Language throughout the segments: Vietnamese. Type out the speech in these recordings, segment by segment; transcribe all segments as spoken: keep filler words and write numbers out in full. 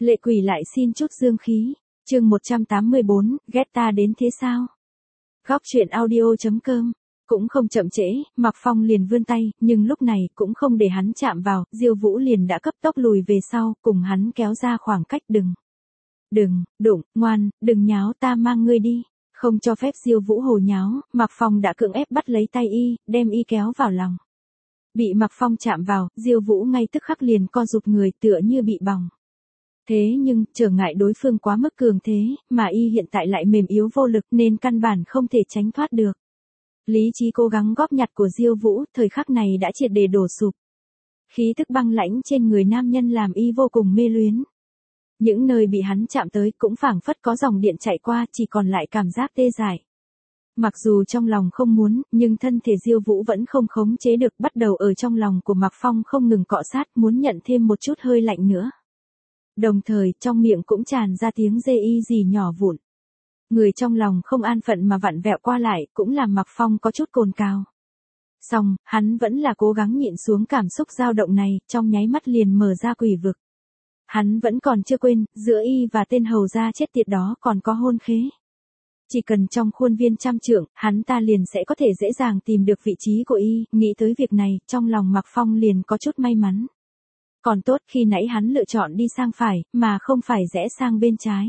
Lệ quỷ lại xin chút dương khí. Chương một trăm tám mươi bốn, ghét ta đến thế sao? Góc truyện audio chấm com. Cũng không chậm trễ, Mạc Phong liền vươn tay, nhưng lúc này cũng không để hắn chạm vào, Diêu Vũ liền đã cấp tốc lùi về sau, cùng hắn kéo ra khoảng cách. Đừng, đừng, đụng, ngoan, đừng nháo, ta mang ngươi đi. Không cho phép Diêu Vũ hồ nháo, Mạc Phong đã cưỡng ép bắt lấy tay y, đem y kéo vào lòng. Bị Mạc Phong chạm vào, Diêu Vũ ngay tức khắc liền co rụt người, tựa như bị bỏng. Thế nhưng, trở ngại đối phương quá mức cường thế, mà y hiện tại lại mềm yếu vô lực nên căn bản không thể tránh thoát được. Lý trí cố gắng góp nhặt của Diêu Vũ, thời khắc này đã triệt để đổ sụp. Khí tức băng lãnh trên người nam nhân làm y vô cùng mê luyến. Những nơi bị hắn chạm tới cũng phảng phất có dòng điện chạy qua, chỉ còn lại cảm giác tê dại. Mặc dù trong lòng không muốn, nhưng thân thể Diêu Vũ vẫn không khống chế được, bắt đầu ở trong lòng của Mạc Phong không ngừng cọ sát, muốn nhận thêm một chút hơi lạnh nữa. Đồng thời, trong miệng cũng tràn ra tiếng rê y gì nhỏ vụn. Người trong lòng không an phận mà vặn vẹo qua lại, cũng làm Mạc Phong có chút cồn cào. Song, hắn vẫn là cố gắng nhịn xuống cảm xúc dao động này, trong nháy mắt liền mở ra quỷ vực. Hắn vẫn còn chưa quên, giữa y và tên hầu gia chết tiệt đó còn có hôn khế. Chỉ cần trong khuôn viên trăm trượng, hắn ta liền sẽ có thể dễ dàng tìm được vị trí của y, nghĩ tới việc này, trong lòng Mạc Phong liền có chút may mắn. Còn tốt khi nãy hắn lựa chọn đi sang phải, mà không phải rẽ sang bên trái.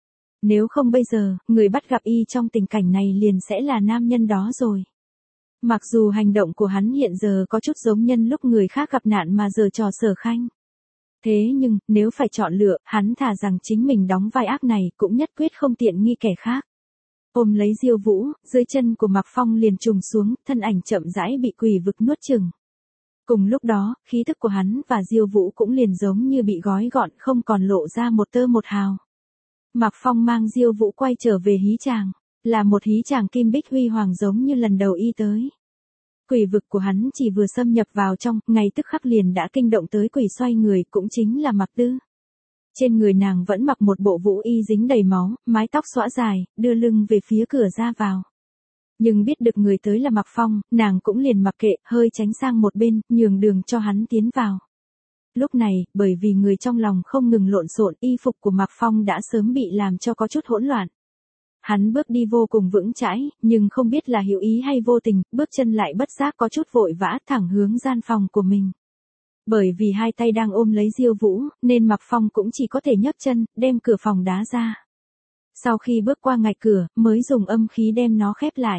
Nếu không bây giờ, người bắt gặp y trong tình cảnh này liền sẽ là nam nhân đó rồi. Mặc dù hành động của hắn hiện giờ có chút giống nhân lúc người khác gặp nạn mà giở trò Sở Khanh. Thế nhưng, nếu phải chọn lựa, hắn thà rằng chính mình đóng vai ác này cũng nhất quyết không tiện nghi kẻ khác. Ôm lấy Diêu Vũ, dưới chân của Mạc Phong liền trùng xuống, thân ảnh chậm rãi bị quỷ vực nuốt chửng. Cùng lúc đó, khí thức của hắn và Diêu Vũ cũng liền giống như bị gói gọn, không còn lộ ra một tơ một hào. Mạc Phong mang Diêu Vũ quay trở về hí tràng, là một hí tràng kim bích huy hoàng giống như lần đầu y tới. Quỷ vực của hắn chỉ vừa xâm nhập vào trong, ngay tức khắc liền đã kinh động tới quỷ xoay người, cũng chính là Mạc Tư. Trên người nàng vẫn mặc một bộ vũ y dính đầy máu, mái tóc xõa dài, đưa lưng về phía cửa ra vào. Nhưng biết được người tới là Mạc Phong, nàng cũng liền mặc kệ, hơi tránh sang một bên, nhường đường cho hắn tiến vào. Lúc này, bởi vì người trong lòng không ngừng lộn xộn, y phục của Mạc Phong đã sớm bị làm cho có chút hỗn loạn. Hắn bước đi vô cùng vững chãi, nhưng không biết là hữu ý hay vô tình, bước chân lại bất giác có chút vội vã thẳng hướng gian phòng của mình. Bởi vì hai tay đang ôm lấy Diêu Vũ, nên Mạc Phong cũng chỉ có thể nhấc chân, đem cửa phòng đá ra. Sau khi bước qua ngạch cửa, mới dùng âm khí đem nó khép lại.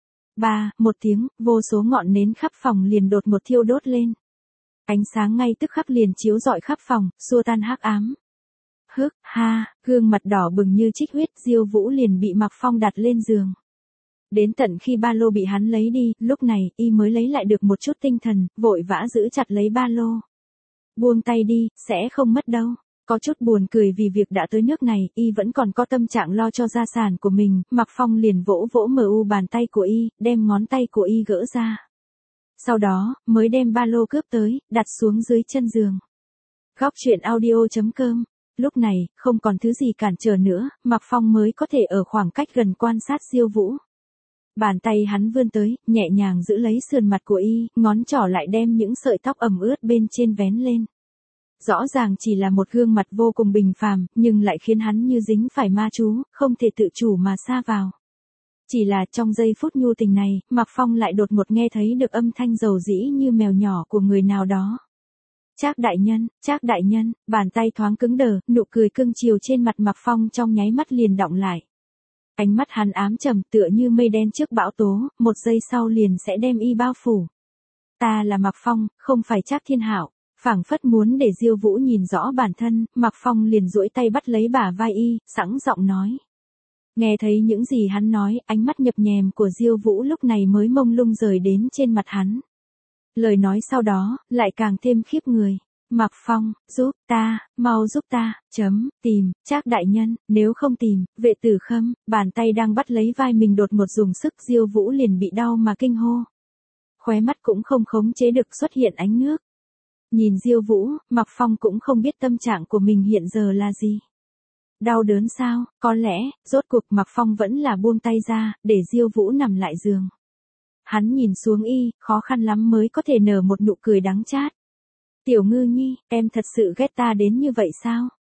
Ba, một tiếng, vô số ngọn nến khắp phòng liền đột một thiêu đốt lên. Ánh sáng ngay tức khắc liền chiếu rọi khắp phòng, xua tan hắc ám. Hức, ha, gương mặt đỏ bừng như trích huyết, Diêu Vũ liền bị Mạc Phong đặt lên giường. Đến tận khi ba lô bị hắn lấy đi, lúc này, y mới lấy lại được một chút tinh thần, vội vã giữ chặt lấy ba lô. Buông tay đi, sẽ không mất đâu. Có chút buồn cười vì việc đã tới nước này, y vẫn còn có tâm trạng lo cho gia sản của mình, Mạc Phong liền vỗ vỗ mờ u bàn tay của y, đem ngón tay của y gỡ ra. Sau đó, mới đem ba lô cướp tới, đặt xuống dưới chân giường. Góc truyện audio chấm com. Lúc này, không còn thứ gì cản trở nữa, Mạc Phong mới có thể ở khoảng cách gần quan sát Diêu Vũ. Bàn tay hắn vươn tới, nhẹ nhàng giữ lấy sườn mặt của y, ngón trỏ lại đem những sợi tóc ẩm ướt bên trên vén lên. Rõ ràng chỉ là một gương mặt vô cùng bình phàm, nhưng lại khiến hắn như dính phải ma chú, không thể tự chủ mà sa vào. Chỉ là trong giây phút nhu tình này, Mạc Phong lại đột ngột nghe thấy được âm thanh dầu dĩ như mèo nhỏ của người nào đó. Trác đại nhân, Trác đại nhân, bàn tay thoáng cứng đờ, nụ cười cưng chiều trên mặt Mạc Phong trong nháy mắt liền đọng lại. Ánh mắt hắn ám trầm tựa như mây đen trước bão tố, một giây sau liền sẽ đem y bao phủ. Ta là Mạc Phong, không phải Trác Thiên Hạo. Phảng phất muốn để Diêu Vũ nhìn rõ bản thân, Mạc Phong liền duỗi tay bắt lấy bả vai y, sẵn giọng nói. Nghe thấy những gì hắn nói, ánh mắt nhập nhèm của Diêu Vũ lúc này mới mông lung rời đến trên mặt hắn. Lời nói sau đó, lại càng thêm khiếp người. Mạc Phong, giúp ta, mau giúp ta, chấm, tìm, Trác đại nhân, nếu không tìm, vệ tử Khâm, bàn tay đang bắt lấy vai mình đột một dùng sức, Diêu Vũ liền bị đau mà kinh hô. Khóe mắt cũng không khống chế được xuất hiện ánh nước. Nhìn Diêu Vũ, Mạc Phong cũng không biết tâm trạng của mình hiện giờ là gì. Đau đớn sao, có lẽ, rốt cuộc Mạc Phong vẫn là buông tay ra, để Diêu Vũ nằm lại giường. Hắn nhìn xuống y, khó khăn lắm mới có thể nở một nụ cười đắng chát. Tiểu Ngư Nhi, em thật sự ghét ta đến như vậy sao?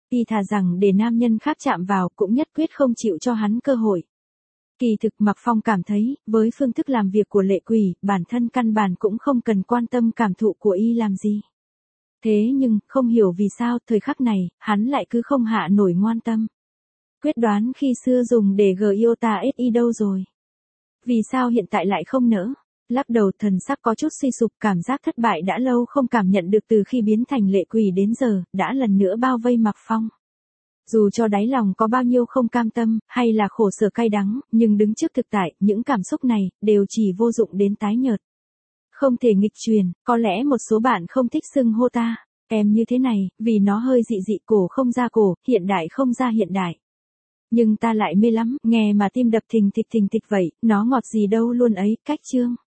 Y thà rằng để nam nhân khác chạm vào cũng nhất quyết không chịu cho hắn cơ hội. Kỳ thực Mạc Phong cảm thấy, với phương thức làm việc của Lệ Quỷ, bản thân căn bản cũng không cần quan tâm cảm thụ của Y làm gì. Thế nhưng, không hiểu vì sao, thời khắc này, hắn lại cứ không hạ nổi ngoan tâm. Quyết đoán khi xưa dùng để gờ yêu ta ét y đâu rồi? Vì sao hiện tại lại không nỡ? Lắc đầu, thần sắc có chút suy sụp, cảm giác thất bại đã lâu không cảm nhận được từ khi biến thành Lệ Quỷ đến giờ, đã lần nữa bao vây Mạc Phong. Dù cho đáy lòng có bao nhiêu không cam tâm, hay là khổ sở cay đắng, nhưng đứng trước thực tại, những cảm xúc này, đều chỉ vô dụng đến tái nhợt. Không thể nghịch truyền, có lẽ một số bạn không thích xưng hô ta, em như thế này, vì nó hơi dị dị, cổ không ra cổ, hiện đại không ra hiện đại. Nhưng ta lại mê lắm, nghe mà tim đập thình thịch thình thịch vậy, nó ngọt gì đâu luôn ấy, cách chương.